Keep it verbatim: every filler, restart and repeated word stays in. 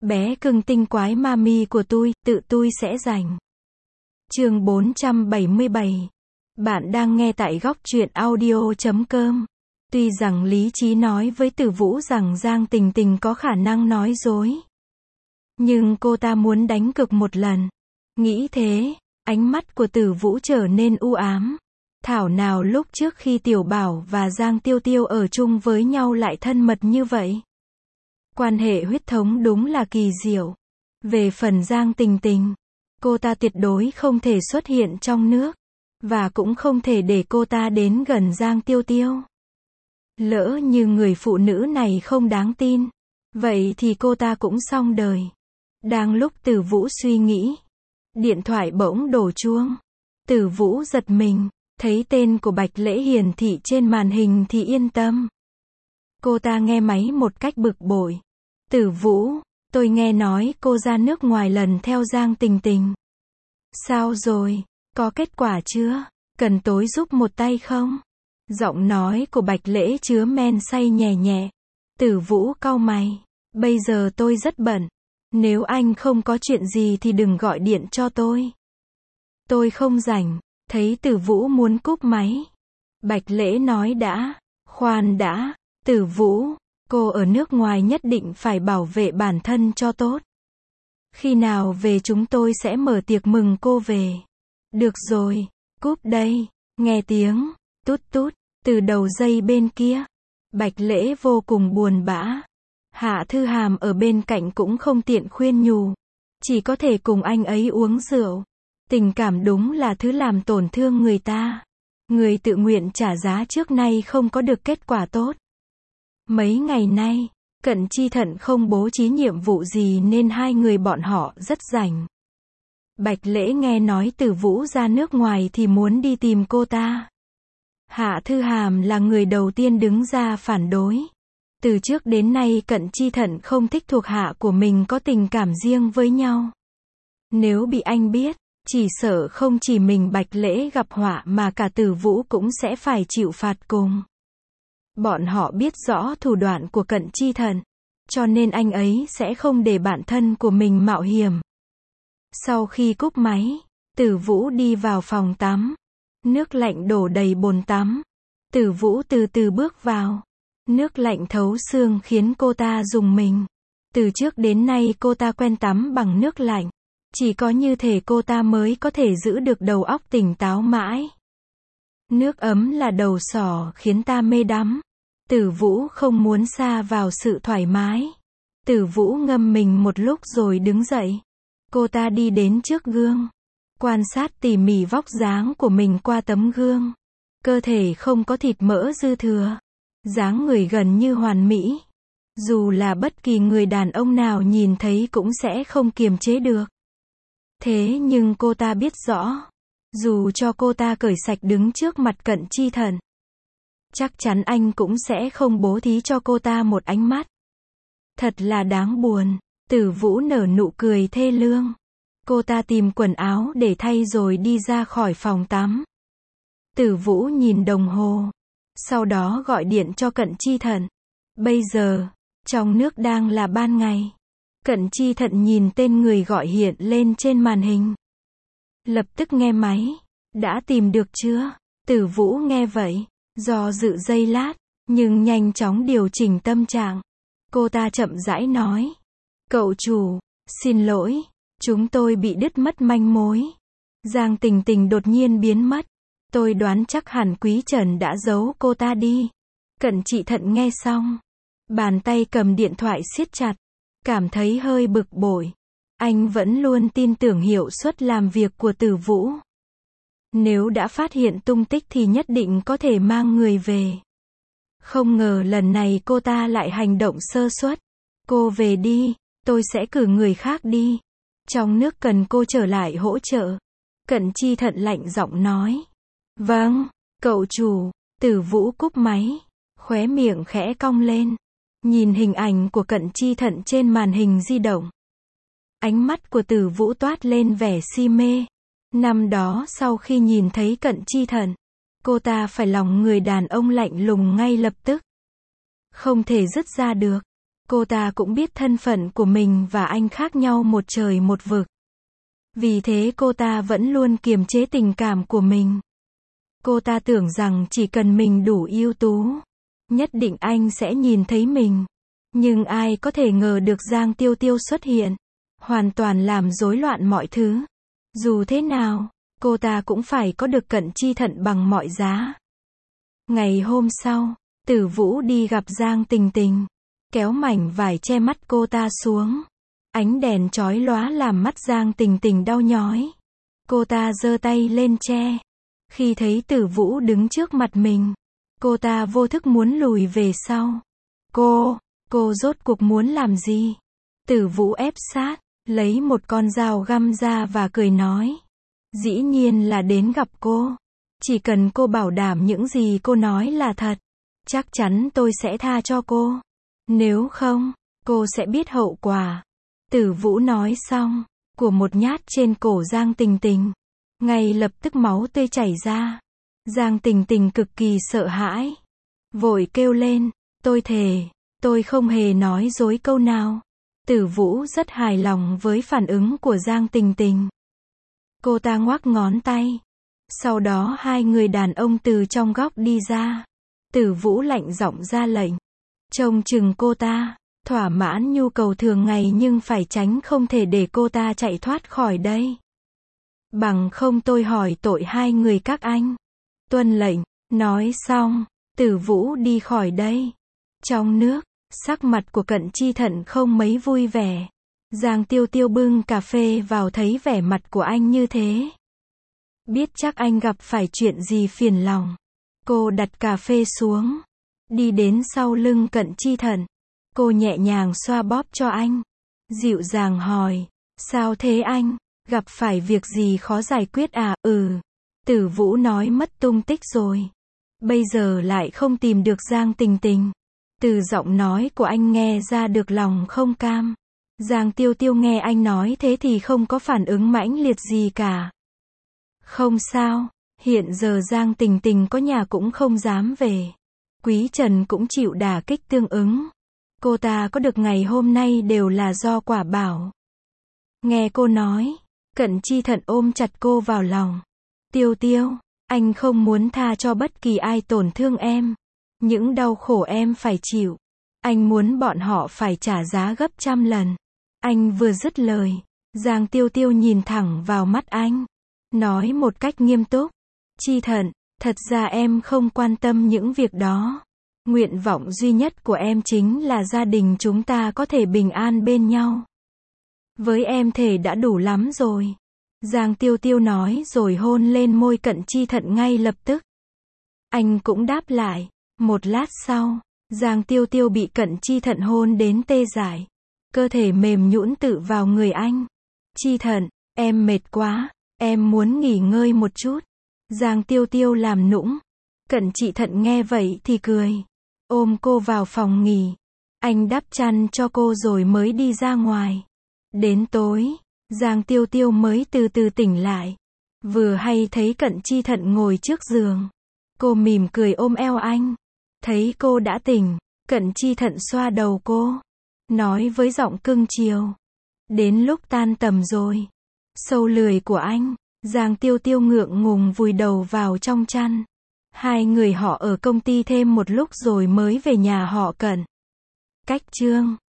Bé cưng tinh quái mami của tôi, tự tôi sẽ giành. Chương bốn trăm bảy mươi bảy. Bạn đang nghe tại góc truyện audio chấm com. Tuy rằng lý trí nói với Tử Vũ rằng Giang Tình Tình có khả năng nói dối, nhưng cô ta muốn đánh cược một lần. Nghĩ thế, ánh mắt của Tử Vũ trở nên u ám. Thảo nào lúc trước khi Tiểu Bảo và Giang Tiêu Tiêu ở chung với nhau lại thân mật như vậy. Quan hệ huyết thống đúng là kỳ diệu. Về phần Giang Tình Tình, cô ta tuyệt đối không thể xuất hiện trong nước, và cũng không thể để cô ta đến gần Giang Tiêu Tiêu. Lỡ như người phụ nữ này không đáng tin, vậy thì cô ta cũng xong đời. Đang lúc Tử Vũ suy nghĩ, điện thoại bỗng đổ chuông. Tử Vũ giật mình, thấy tên của Bạch Lễ hiển thị trên màn hình thì yên tâm. Cô ta nghe máy một cách bực bội. Tử Vũ, tôi nghe nói cô ra nước ngoài lần theo Giang Tình Tình. Sao rồi, có kết quả chưa? Cần tối giúp một tay không? Giọng nói của Bạch Lễ chứa men say nhẹ nhẹ. Tử Vũ cau mày. Bây giờ tôi rất bận. Nếu anh không có chuyện gì thì đừng gọi điện cho tôi. Tôi không rảnh. Thấy Tử Vũ muốn cúp máy, Bạch Lễ nói đã. Khoan đã, Tử Vũ, cô ở nước ngoài nhất định phải bảo vệ bản thân cho tốt. Khi nào về chúng tôi sẽ mở tiệc mừng cô về. Được rồi, cúp đây. Nghe tiếng tút tút từ đầu dây bên kia. Bạch Lễ vô cùng buồn bã. Hạ Thư Hàm ở bên cạnh cũng không tiện khuyên nhủ, chỉ có thể cùng anh ấy uống rượu. Tình cảm đúng là thứ làm tổn thương người ta. Người tự nguyện trả giá trước nay không có được kết quả tốt. Mấy ngày nay, Cận Chi Thận không bố trí nhiệm vụ gì nên hai người bọn họ rất rảnh. Bạch Lễ nghe nói Tử Vũ ra nước ngoài thì muốn đi tìm cô ta. Hạ Thư Hàm là người đầu tiên đứng ra phản đối. Từ trước đến nay Cận Chi Thận không thích thuộc hạ của mình có tình cảm riêng với nhau. Nếu bị anh biết, chỉ sợ không chỉ mình Bạch Lễ gặp họa mà cả Tử Vũ cũng sẽ phải chịu phạt cùng. Bọn họ biết rõ thủ đoạn của Cận Chi Thận, cho nên anh ấy sẽ không để bản thân của mình mạo hiểm. Sau khi cúp máy, Tử Vũ đi vào phòng tắm. Nước lạnh đổ đầy bồn tắm. Tử Vũ từ từ bước vào. Nước lạnh thấu xương khiến cô ta rùng mình. Từ trước đến nay cô ta quen tắm bằng nước lạnh. Chỉ có như thể cô ta mới có thể giữ được đầu óc tỉnh táo mãi. Nước ấm là đầu sỏ khiến ta mê đắm. Tử Vũ không muốn sa vào sự thoải mái. Tử Vũ ngâm mình một lúc rồi đứng dậy. Cô ta đi đến trước gương, quan sát tỉ mỉ vóc dáng của mình qua tấm gương. Cơ thể không có thịt mỡ dư thừa, dáng người gần như hoàn mỹ. Dù là bất kỳ người đàn ông nào nhìn thấy cũng sẽ không kiềm chế được. Thế nhưng cô ta biết rõ, dù cho cô ta cởi sạch đứng trước mặt Cận Chi Thận, chắc chắn anh cũng sẽ không bố thí cho cô ta một ánh mắt. Thật là đáng buồn. Tử Vũ nở nụ cười thê lương. Cô ta tìm quần áo để thay rồi đi ra khỏi phòng tắm. Tử Vũ nhìn đồng hồ, sau đó gọi điện cho Cận Chi Thận. Bây giờ, trong nước đang là ban ngày. Cận Chi Thận nhìn tên người gọi hiện lên trên màn hình. Lập tức nghe máy. Đã tìm được chưa? Tử Vũ nghe vậy, do dự giây lát, nhưng nhanh chóng điều chỉnh tâm trạng. Cô ta chậm rãi nói. Cậu chủ, xin lỗi, chúng tôi bị đứt mất manh mối. Giang Tình Tình đột nhiên biến mất. Tôi đoán chắc hẳn Quý Trần đã giấu cô ta đi. Cận Chi Thận nghe xong, bàn tay cầm điện thoại siết chặt, cảm thấy hơi bực bội. Anh vẫn luôn tin tưởng hiệu suất làm việc của Tử Vũ. Nếu đã phát hiện tung tích thì nhất định có thể mang người về. Không ngờ lần này cô ta lại hành động sơ suất. Cô về đi, tôi sẽ cử người khác đi. Trong nước cần cô trở lại hỗ trợ. Cận Chi Thận lạnh giọng nói. Vâng, cậu chủ. Tử Vũ cúp máy, khóe miệng khẽ cong lên, nhìn hình ảnh của Cận Chi Thận trên màn hình di động. Ánh mắt của Tử Vũ toát lên vẻ si mê. Năm đó sau khi nhìn thấy Cận Chi Thận, cô ta phải lòng người đàn ông lạnh lùng ngay lập tức. Không thể dứt ra được. Cô ta cũng biết thân phận của mình và anh khác nhau một trời một vực. Vì thế cô ta vẫn luôn kiềm chế tình cảm của mình. Cô ta tưởng rằng chỉ cần mình đủ ưu tú, nhất định anh sẽ nhìn thấy mình. Nhưng ai có thể ngờ được Giang Tiêu Tiêu xuất hiện, hoàn toàn làm rối loạn mọi thứ. Dù thế nào, cô ta cũng phải có được Cận Chi Thận bằng mọi giá. Ngày hôm sau, Tử Vũ đi gặp Giang Tình Tình, kéo mảnh vải che mắt cô ta xuống. Ánh đèn chói lóa làm mắt Giang Tình Tình đau nhói. Cô ta giơ tay lên che. Khi thấy Tử Vũ đứng trước mặt mình, cô ta vô thức muốn lùi về sau. Cô, cô rốt cuộc muốn làm gì? Tử Vũ ép sát, lấy một con dao găm ra và cười nói. Dĩ nhiên là đến gặp cô. Chỉ cần cô bảo đảm những gì cô nói là thật, chắc chắn tôi sẽ tha cho cô. Nếu không, cô sẽ biết hậu quả. Tử Vũ nói xong, của một nhát trên cổ Giang Tình Tình. Ngay lập tức máu tươi chảy ra. Giang Tình Tình cực kỳ sợ hãi. Vội kêu lên, tôi thề, tôi không hề nói dối câu nào. Tử Vũ rất hài lòng với phản ứng của Giang Tình Tình. Cô ta ngoắc ngón tay. Sau đó hai người đàn ông từ trong góc đi ra. Tử Vũ lạnh giọng ra lệnh. Trông chừng cô ta, thỏa mãn nhu cầu thường ngày nhưng phải tránh không thể để cô ta chạy thoát khỏi đây. Bằng không tôi hỏi tội hai người các anh. Tuân lệnh, nói xong, Tử Vũ đi khỏi đây. Trong nước, sắc mặt của Cận Chi Thận không mấy vui vẻ. Giang Tiêu Tiêu bưng cà phê vào thấy vẻ mặt của anh như thế. Biết chắc anh gặp phải chuyện gì phiền lòng. Cô đặt cà phê xuống, đi đến sau lưng Cận Chi Thận. Cô nhẹ nhàng xoa bóp cho anh. Dịu dàng hỏi, sao thế anh? Gặp phải việc gì khó giải quyết à? Ừ. Tử Vũ nói mất tung tích rồi. Bây giờ lại không tìm được Giang Tình Tình. Từ giọng nói của anh nghe ra được lòng không cam. Giang Tiêu Tiêu nghe anh nói thế thì không có phản ứng mãnh liệt gì cả. Không sao, hiện giờ Giang Tình Tình có nhà cũng không dám về. Quý Trần cũng chịu đả kích tương ứng. Cô ta có được ngày hôm nay đều là do Quả Bảo. Nghe cô nói, Cận Chi Thận ôm chặt cô vào lòng. Tiêu Tiêu, anh không muốn tha cho bất kỳ ai tổn thương em. Những đau khổ em phải chịu, anh muốn bọn họ phải trả giá gấp trăm lần. Anh vừa dứt lời, Giang Tiêu Tiêu nhìn thẳng vào mắt anh, nói một cách nghiêm túc. Chi Thận, thật ra em không quan tâm những việc đó. Nguyện vọng duy nhất của em chính là gia đình chúng ta có thể bình an bên nhau. Với em thể đã đủ lắm rồi. Giang Tiêu Tiêu nói rồi hôn lên môi Cận Chi Thận ngay lập tức. Anh cũng đáp lại. Một lát sau, Giang Tiêu Tiêu bị Cận Chi Thận hôn đến tê dại. Cơ thể mềm nhũn tựa vào người anh. Chi Thận, em mệt quá, em muốn nghỉ ngơi một chút. Giang Tiêu Tiêu làm nũng. Cận Chi Thận nghe vậy thì cười. Ôm cô vào phòng nghỉ. Anh đắp chăn cho cô rồi mới đi ra ngoài. Đến tối, Giang Tiêu Tiêu mới từ từ tỉnh lại. Vừa hay thấy Cận Chi Thận ngồi trước giường. Cô mỉm cười ôm eo anh. Thấy cô đã tỉnh, Cận Chi Thận xoa đầu cô, nói với giọng cưng chiều. Đến lúc tan tầm rồi. Sâu lười của anh. Giang Tiêu Tiêu ngượng ngùng vùi đầu vào trong chăn. Hai người họ ở công ty thêm một lúc rồi mới về nhà họ Cận. Cách chương